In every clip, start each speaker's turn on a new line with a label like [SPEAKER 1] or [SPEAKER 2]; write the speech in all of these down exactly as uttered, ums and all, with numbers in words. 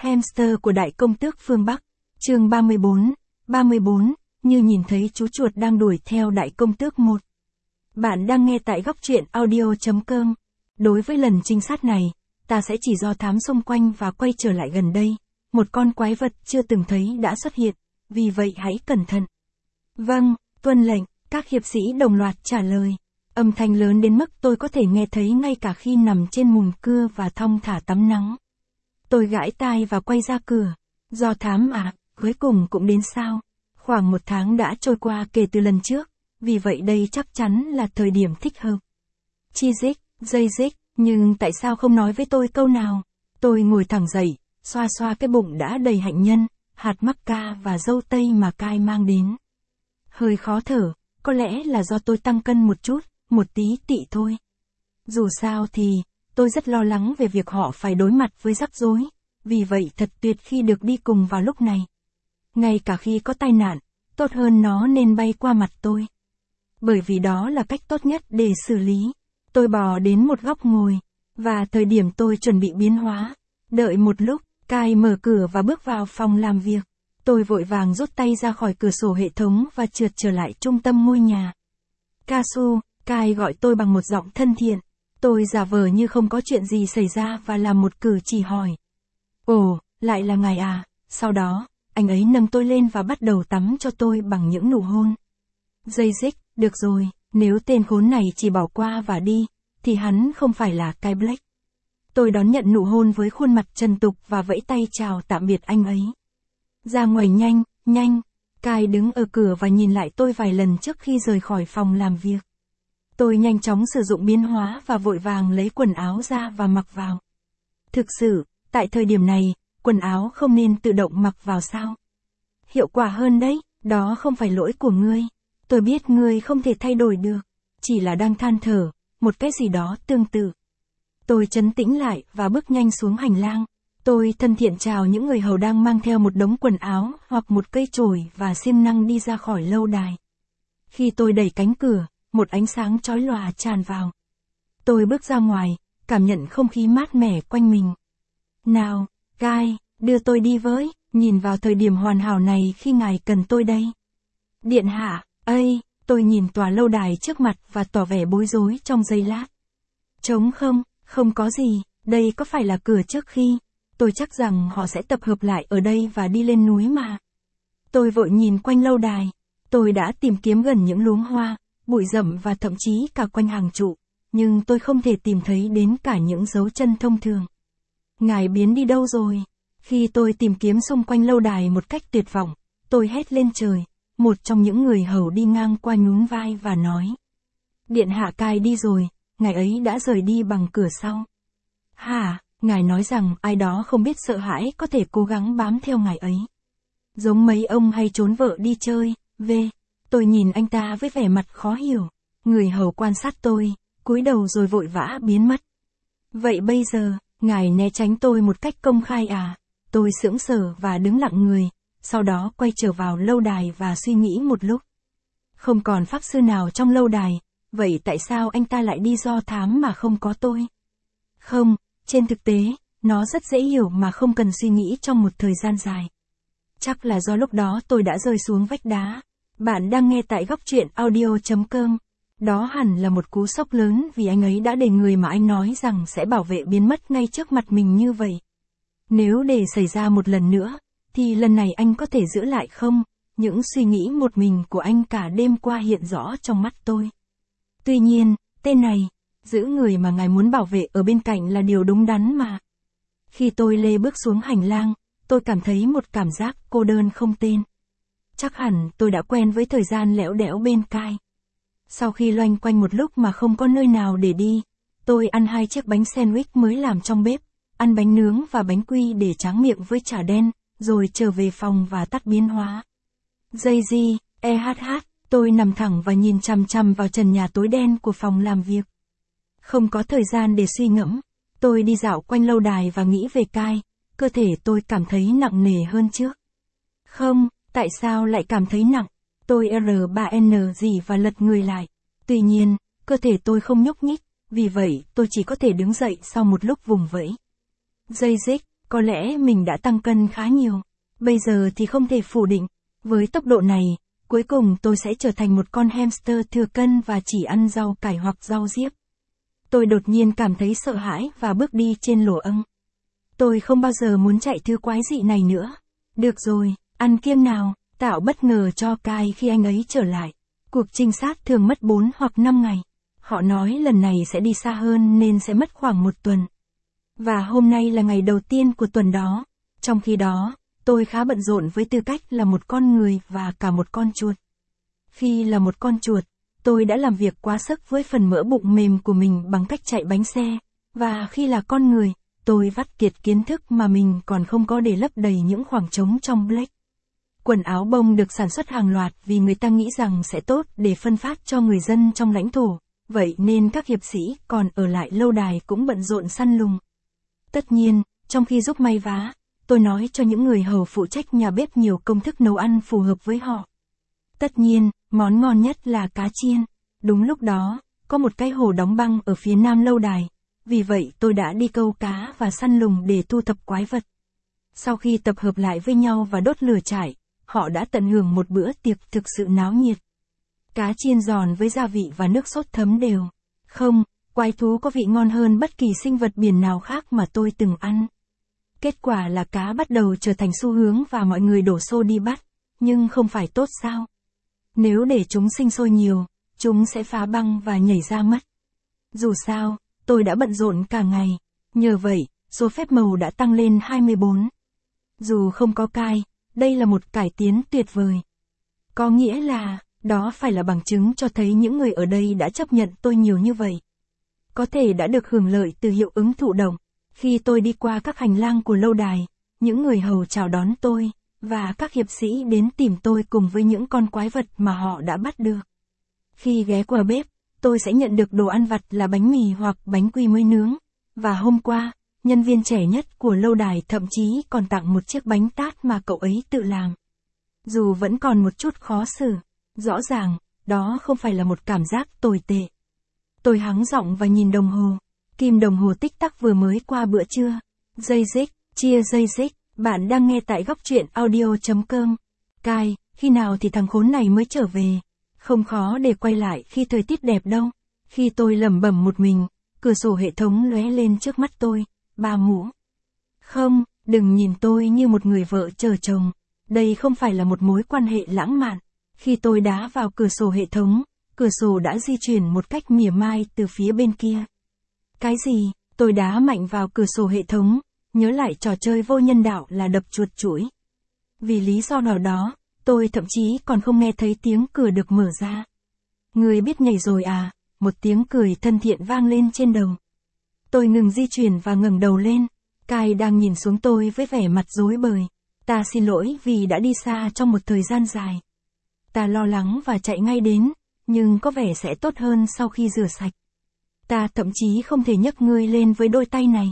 [SPEAKER 1] Hamster của Đại Công Tước phương Bắc, chương ba mươi bốn, ba mươi bốn, như nhìn thấy chú chuột đang đuổi theo Đại Công Tước một. Bạn đang nghe tại góc truyện audio chấm com. Đối với lần trinh sát này, ta sẽ chỉ do thám xung quanh và quay trở lại gần đây. Một con quái vật chưa từng thấy đã xuất hiện, vì vậy hãy cẩn thận. Vâng, tuân lệnh, các hiệp sĩ đồng loạt trả lời. Âm thanh lớn đến mức tôi có thể nghe thấy ngay cả khi nằm trên mùng cưa và thong thả tắm nắng. Tôi gãi tai và quay ra cửa. Do thám à, cuối cùng cũng đến sao? Khoảng một tháng đã trôi qua kể từ lần trước, vì vậy đây chắc chắn là thời điểm thích hợp. Chi dích, dây dích, nhưng tại sao không nói với tôi câu nào? Tôi ngồi thẳng dậy, xoa xoa cái bụng đã đầy hạnh nhân, hạt mắc ca và dâu tây mà cai mang đến. Hơi khó thở, có lẽ là do tôi tăng cân một chút, một tí tị thôi. Dù sao thì, tôi rất lo lắng về việc họ phải đối mặt với rắc rối, vì vậy thật tuyệt khi được đi cùng vào lúc này. Ngay cả khi có tai nạn, tốt hơn nó nên bay qua mặt tôi. Bởi vì đó là cách tốt nhất để xử lý. Tôi bò đến một góc ngồi, và thời điểm tôi chuẩn bị biến hóa. Đợi một lúc, Kai mở cửa và bước vào phòng làm việc. Tôi vội vàng rút tay ra khỏi cửa sổ hệ thống và trượt trở lại trung tâm ngôi nhà. Kasu, Kai gọi tôi bằng một giọng thân thiện. Tôi giả vờ như không có chuyện gì xảy ra và làm một cử chỉ hỏi. Ồ, lại là ngài à? Sau đó, anh ấy nâng tôi lên và bắt đầu tắm cho tôi bằng những nụ hôn. Dây dích, được rồi, nếu tên khốn này chỉ bỏ qua và đi, thì hắn không phải là Kai Black. Tôi đón nhận nụ hôn với khuôn mặt trần tục và vẫy tay chào tạm biệt anh ấy. Ra ngoài nhanh, nhanh. Kai đứng ở cửa và nhìn lại tôi vài lần trước khi rời khỏi phòng làm việc. Tôi nhanh chóng sử dụng biến hóa và vội vàng lấy quần áo ra và mặc vào. Thực sự, tại thời điểm này, quần áo không nên tự động mặc vào sao? Hiệu quả hơn đấy, đó không phải lỗi của ngươi. Tôi biết ngươi không thể thay đổi được, chỉ là đang than thở, một cái gì đó tương tự. Tôi trấn tĩnh lại và bước nhanh xuống hành lang. Tôi thân thiện chào những người hầu đang mang theo một đống quần áo hoặc một cây chổi và siêng năng đi ra khỏi lâu đài. Khi tôi đẩy cánh cửa, một ánh sáng chói lòa tràn vào. Tôi bước ra ngoài, cảm nhận không khí mát mẻ quanh mình. Nào, Kai, đưa tôi đi với, nhìn vào thời điểm hoàn hảo này khi ngài cần tôi đây. Điện hạ, ây, tôi nhìn tòa lâu đài trước mặt và tỏ vẻ bối rối trong giây lát. Trống không, không có gì, đây có phải là cửa trước khi? Tôi chắc rằng họ sẽ tập hợp lại ở đây và đi lên núi mà. Tôi vội nhìn quanh lâu đài. Tôi đã tìm kiếm gần những luống hoa, bụi rậm và thậm chí cả quanh hàng trụ, nhưng tôi không thể tìm thấy đến cả những dấu chân thông thường. Ngài biến đi đâu rồi? Khi tôi tìm kiếm xung quanh lâu đài một cách tuyệt vọng, tôi hét lên trời. Một trong những người hầu đi ngang qua nhún vai và nói. Điện hạ Kai đi rồi, ngài ấy đã rời đi bằng cửa sau. Hả, ngài nói rằng ai đó không biết sợ hãi có thể cố gắng bám theo ngài ấy. Giống mấy ông hay trốn vợ đi chơi, về. Tôi nhìn anh ta với vẻ mặt khó hiểu. Người hầu quan sát tôi, cúi đầu rồi vội vã biến mất. Vậy bây giờ, ngài né tránh tôi một cách công khai à? Tôi sững sờ và đứng lặng người, sau đó quay trở vào lâu đài và suy nghĩ một lúc. Không còn pháp sư nào trong lâu đài, vậy tại sao anh ta lại đi do thám mà không có tôi? Không, trên thực tế, nó rất dễ hiểu mà không cần suy nghĩ trong một thời gian dài. Chắc là do lúc đó tôi đã rơi xuống vách đá. Bạn đang nghe tại góc truyện audio chấm com. Đó hẳn là một cú sốc lớn vì anh ấy đã để người mà anh nói rằng sẽ bảo vệ biến mất ngay trước mặt mình như vậy. Nếu để xảy ra một lần nữa, thì lần này anh có thể giữ lại không? Những suy nghĩ một mình của anh cả đêm qua hiện rõ trong mắt tôi. Tuy nhiên, tên này, giữ người mà ngài muốn bảo vệ ở bên cạnh là điều đúng đắn mà. Khi tôi lê bước xuống hành lang, tôi cảm thấy một cảm giác cô đơn không tên. Chắc hẳn tôi đã quen với thời gian lẽo đẽo bên Kai. Sau khi loanh quanh một lúc mà không có nơi nào để đi, tôi ăn hai chiếc bánh sandwich mới làm trong bếp, ăn bánh nướng và bánh quy để tráng miệng với chả đen, rồi trở về phòng và tắt biến hóa. Dây di, e hát hát, tôi nằm thẳng và nhìn chằm chằm vào trần nhà tối đen của phòng làm việc. Không có thời gian để suy ngẫm, tôi đi dạo quanh lâu đài và nghĩ về Kai, cơ thể tôi cảm thấy nặng nề hơn trước. Không, tại sao lại cảm thấy nặng? Tôi R ba N gì và lật người lại. Tuy nhiên, cơ thể tôi không nhúc nhích, vì vậy tôi chỉ có thể đứng dậy sau một lúc vùng vẫy. Dây dích, Có lẽ mình đã tăng cân khá nhiều. Bây giờ thì không thể phủ định. Với tốc độ này, cuối cùng tôi sẽ trở thành một con hamster thừa cân và chỉ ăn rau cải hoặc rau diếp. Tôi đột nhiên cảm thấy sợ hãi và bước đi trên lỗ âng. Tôi không bao giờ muốn chạy thứ quái dị này nữa. Được rồi, ăn kiêng nào, tạo bất ngờ cho Kai khi anh ấy trở lại. Cuộc trinh sát thường mất bốn hoặc năm ngày. Họ nói lần này sẽ đi xa hơn nên sẽ mất khoảng một tuần. Và hôm nay là ngày đầu tiên của tuần đó. Trong khi đó, tôi khá bận rộn với tư cách là một con người và cả một con chuột. Khi là một con chuột, tôi đã làm việc quá sức với phần mỡ bụng mềm của mình bằng cách chạy bánh xe. Và khi là con người, tôi vắt kiệt kiến thức mà mình còn không có để lấp đầy những khoảng trống trong Black. Quần áo bông được sản xuất hàng loạt vì người ta nghĩ rằng sẽ tốt để phân phát cho người dân trong lãnh thổ. Vậy nên các hiệp sĩ còn ở lại lâu đài cũng bận rộn săn lùng. Tất nhiên, trong khi giúp may vá, tôi nói cho những người hầu phụ trách nhà bếp nhiều công thức nấu ăn phù hợp với họ. Tất nhiên, món ngon nhất là cá chiên. Đúng lúc đó, có một cái hồ đóng băng ở phía nam lâu đài. Vì vậy tôi đã đi câu cá và săn lùng để thu thập quái vật. Sau khi tập hợp lại với nhau và đốt lửa trại, họ đã tận hưởng một bữa tiệc thực sự náo nhiệt. Cá chiên giòn với gia vị và nước sốt thấm đều. Không, quái thú có vị ngon hơn bất kỳ sinh vật biển nào khác mà tôi từng ăn. Kết quả là cá bắt đầu trở thành xu hướng và mọi người đổ xô đi bắt. Nhưng không phải tốt sao? Nếu để chúng sinh sôi nhiều, chúng sẽ phá băng và nhảy ra mất. Dù sao, tôi đã bận rộn cả ngày. Nhờ vậy, số phép màu đã tăng lên hai mươi bốn. Dù không có Kai, đây là một cải tiến tuyệt vời. Có nghĩa là, đó phải là bằng chứng cho thấy những người ở đây đã chấp nhận tôi nhiều như vậy. Có thể đã được hưởng lợi từ hiệu ứng thụ động. Khi tôi đi qua các hành lang của lâu đài, những người hầu chào đón tôi, và các hiệp sĩ đến tìm tôi cùng với những con quái vật mà họ đã bắt được. Khi ghé qua bếp, tôi sẽ nhận được đồ ăn vặt là bánh mì hoặc bánh quy mới nướng. Và hôm qua, nhân viên trẻ nhất của lâu đài thậm chí còn tặng một chiếc bánh tát mà cậu ấy tự làm. Dù vẫn còn một chút khó xử, rõ ràng, đó không phải là một cảm giác tồi tệ. Tôi hắng giọng và nhìn đồng hồ. Kim đồng hồ tích tắc vừa mới qua bữa trưa. Dây dích, chia dây dích, bạn đang nghe tại góc truyện audio chấm com. Kai, khi nào thì thằng khốn này mới trở về? Không khó để quay lại khi thời tiết đẹp đâu. Khi tôi lẩm bẩm một mình, cửa sổ hệ thống lóe lên trước mắt tôi. Ba mũ. Không, đừng nhìn tôi như một người vợ chờ chồng. Đây không phải là một mối quan hệ lãng mạn. Khi tôi đá vào cửa sổ hệ thống, cửa sổ đã di chuyển một cách mỉa mai từ phía bên kia. Cái gì? Tôi đá mạnh vào cửa sổ hệ thống, nhớ lại trò chơi vô nhân đạo là đập chuột chuỗi. Vì lý do nào đó, tôi thậm chí còn không nghe thấy tiếng cửa được mở ra. Người biết nhảy rồi à? Một tiếng cười thân thiện vang lên trên đầu. Tôi ngừng di chuyển và ngẩng đầu lên. Kai đang nhìn xuống tôi với vẻ mặt rối bời. Ta xin lỗi vì đã đi xa trong một thời gian dài. Ta lo lắng và chạy ngay đến, nhưng có vẻ sẽ tốt hơn sau khi rửa sạch. Ta thậm chí không thể nhấc ngươi lên với đôi tay này.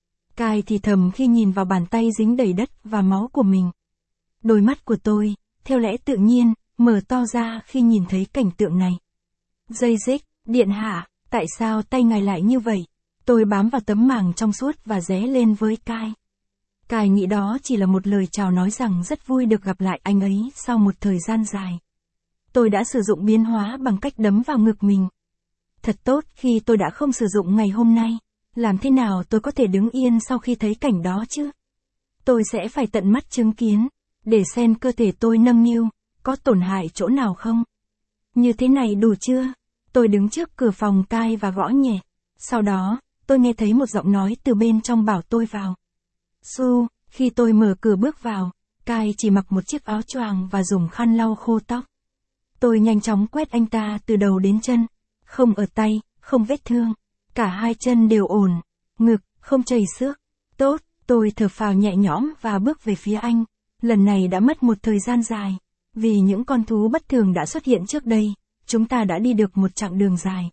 [SPEAKER 1] Kai thì thầm khi nhìn vào bàn tay dính đầy đất và máu của mình. Đôi mắt của tôi, theo lẽ tự nhiên, mở to ra khi nhìn thấy cảnh tượng này. Dây dích, điện hạ, tại sao tay ngài lại như vậy? Tôi bám vào tấm màng trong suốt và ré lên với Kai. Kai nghĩ đó chỉ là một lời chào nói rằng rất vui được gặp lại anh ấy sau một thời gian dài. Tôi đã sử dụng biến hóa bằng cách đấm vào ngực mình. Thật tốt khi tôi đã không sử dụng ngày hôm nay. Làm thế nào tôi có thể đứng yên sau khi thấy cảnh đó chứ? Tôi sẽ phải tận mắt chứng kiến, để xem cơ thể tôi nâng niu, có tổn hại chỗ nào không? Như thế này đủ chưa? Tôi đứng trước cửa phòng Kai và gõ nhẹ. Sau đó, tôi nghe thấy một giọng nói từ bên trong bảo tôi vào. Su, khi tôi mở cửa bước vào, Kai chỉ mặc một chiếc áo choàng và dùng khăn lau khô tóc. Tôi nhanh chóng quét anh ta từ đầu đến chân. Không ở tay, không vết thương. Cả hai chân đều ổn. Ngực, không chảy xước. Tốt, tôi thở phào nhẹ nhõm và bước về phía anh. Lần này đã mất một thời gian dài. Vì những con thú bất thường đã xuất hiện trước đây, chúng ta đã đi được một chặng đường dài.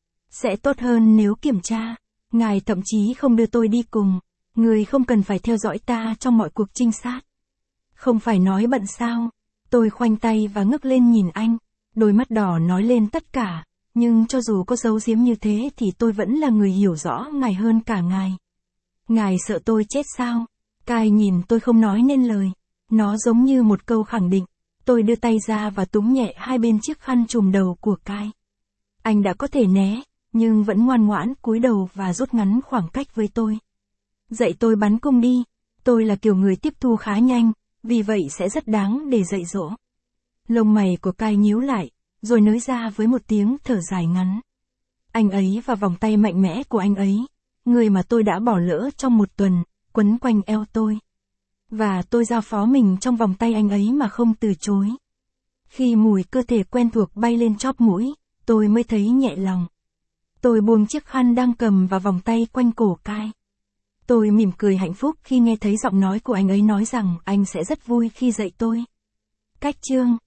[SPEAKER 1] Sẽ tốt hơn nếu kiểm tra. Ngài thậm chí không đưa tôi đi cùng. Người không cần phải theo dõi ta trong mọi cuộc trinh sát. Không phải nói bận sao. Tôi khoanh tay và ngước lên nhìn anh. Đôi mắt đỏ nói lên tất cả. Nhưng cho dù có giấu giếm như thế thì tôi vẫn là người hiểu rõ ngài hơn cả ngài. Ngài sợ tôi chết sao? Kai nhìn tôi không nói nên lời. Nó giống như một câu khẳng định. Tôi đưa tay ra và túm nhẹ hai bên chiếc khăn trùm đầu của Kai. Anh đã có thể né, nhưng vẫn ngoan ngoãn cúi đầu và rút ngắn khoảng cách với tôi. Dạy tôi bắn cung đi. Tôi là kiểu người tiếp thu khá nhanh, vì vậy sẽ rất đáng để dạy dỗ. Lông mày của Kai nhíu lại, rồi nới ra với một tiếng thở dài ngắn. Anh ấy và vòng tay mạnh mẽ của anh ấy, người mà tôi đã bỏ lỡ trong một tuần, quấn quanh eo tôi. Và tôi giao phó mình trong vòng tay anh ấy mà không từ chối. Khi mùi cơ thể quen thuộc bay lên chóp mũi, tôi mới thấy nhẹ lòng. Tôi buông chiếc khăn đang cầm vào vòng tay quanh cổ Kai. Tôi mỉm cười hạnh phúc khi nghe thấy giọng nói của anh ấy nói rằng anh sẽ rất vui khi dạy tôi. Cách chương